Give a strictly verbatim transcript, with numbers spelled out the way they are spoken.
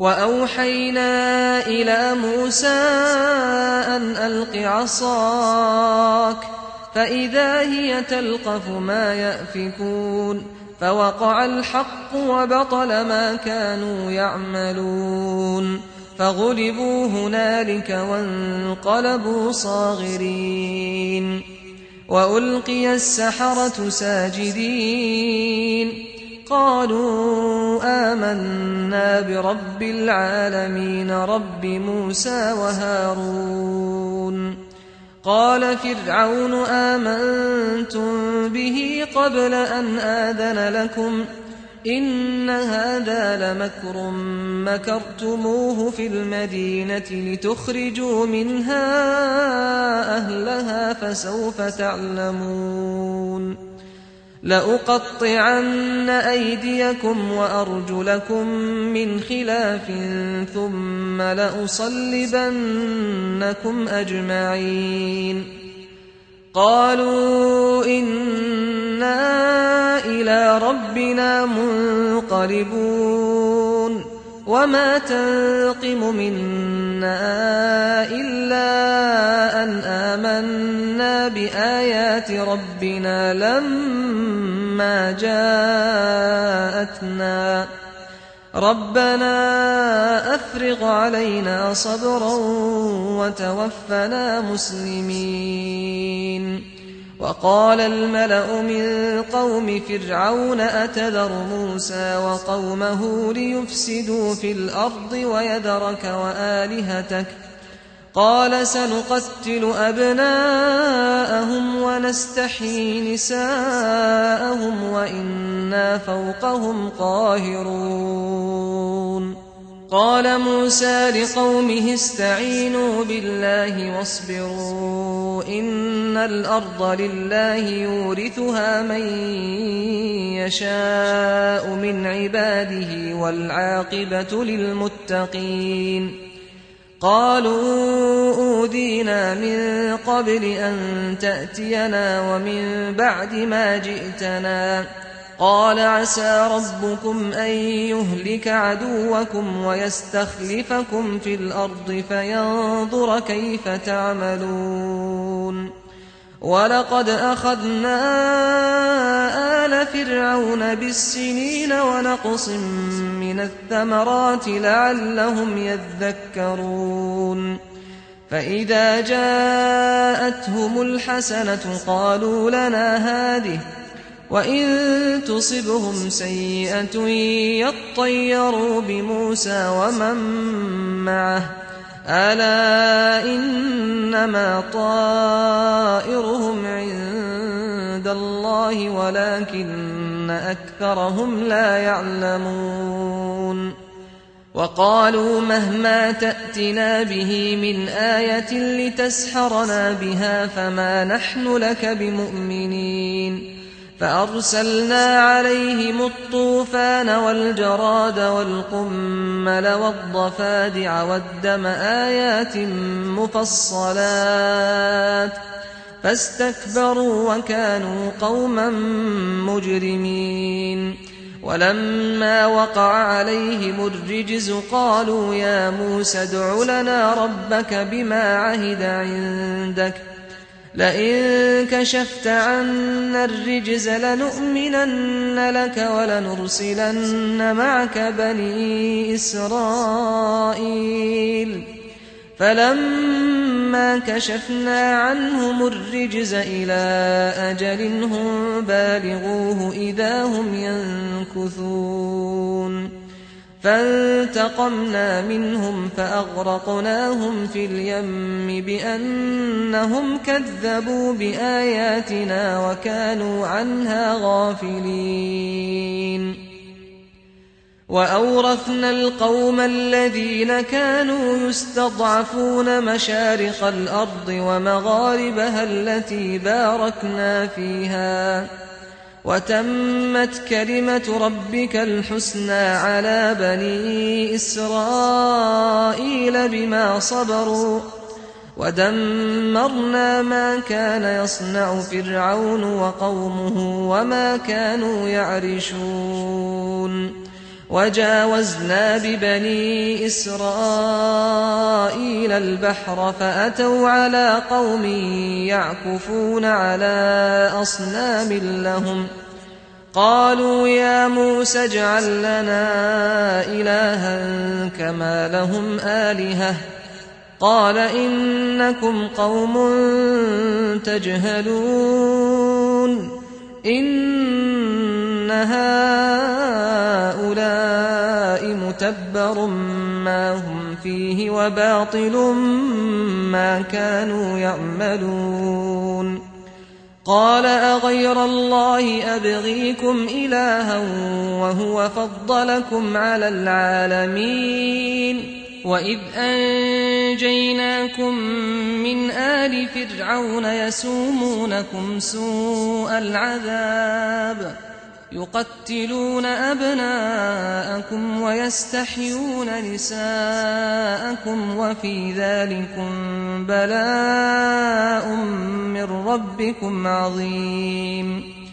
وأوحينا إلى موسى أن ألق عصاك فإذا هي تلقف ما يأفكون فوقع الحق وبطل ما كانوا يعملون فغلبوا هنالك وانقلبوا صاغرين وألقي السحرة ساجدين قالوا آمنا برب العالمين رب موسى وهارون قال فرعون آمنتم به قبل أن آذن لكم إن هذا لمكر مكرتموه في المدينة لتخرجوا منها أهلها فسوف تعلمون لأقطعن أيديكم وأرجلكم من خلاف ثم لأصلبنكم أجمعين قالوا إنا إلى ربنا منقلبون وما تنقم منا إلا أن آمنا بآيات ربنا لما جاءتنا ربنا أفرغ علينا صبرا وتوفنا مسلمين وقال الملأ من قوم فرعون أتذر موسى وقومه ليفسدوا في الأرض ويذرك وآلهتك قال سنقتل أبناءهم ونستحيي نساءهم وإنا فوقهم قاهرون قال موسى لقومه استعينوا بالله واصبروا إن الأرض لله يورثها من يشاء من عباده والعاقبة للمتقين قالوا أوذينا من قبل أن تأتينا ومن بعد ما جئتنا قال عسى ربكم أن يهلك عدوكم ويستخلفكم في الأرض فينظر كيف تعملون ولقد أخذنا آل فرعون بالسنين ونقص من الثمرات لعلهم يذكرون فإذا جاءتهم الحسنة قالوا لنا هذه وإن تصبهم سيئة يطيروا بموسى ومن معه ألا إنما طائرهم عند الله ولكن أكثرهم لا يعلمون وقالوا مهما تأتنا به من آية لتسحرنا بها فما نحن لك بمؤمنين فأرسلنا عليهم الطوفان والجراد والقمل والضفادع والدم آيات مفصلات فاستكبروا وكانوا قوما مجرمين ولما وقع عليهم الرجز قالوا يا موسى ادع لنا ربك بما عهد عندك لئن كشفت عنا الرجز لنؤمنن لك ولنرسلن معك بني إسرائيل فلما كشفنا عنهم الرجز إلى أجل هم بالغوه إذا هم ينكثون فانتقمنا منهم فأغرقناهم في اليم بأنهم كذبوا بآياتنا وكانوا عنها غافلين وأورثنا القوم الذين كانوا يستضعفون مشارق الأرض ومغاربها التي باركنا فيها وتمت كلمة ربك الحسنى على بني إسرائيل بما صبروا ودمرنا ما كان يصنع فرعون وقومه وما كانوا يعرشون وجاوزنا ببني إسرائيل البحر فأتوا على قوم يعكفون على أصنام لهم قالوا يا موسى اجعل لنا إلها كما لهم آلهة قال إنكم قوم تجهلون إن هؤلاء متبر ما هم فيه وباطل ما كانوا يعملون قال أغير الله أبغيكم إلها وهو فضلكم على العالمين وإذ أنجيناكم من آل فرعون يسومونكم سوء العذاب يقتلون أبناءكم ويستحيون نساءكم وفي ذلكم بلاء من ربكم عظيم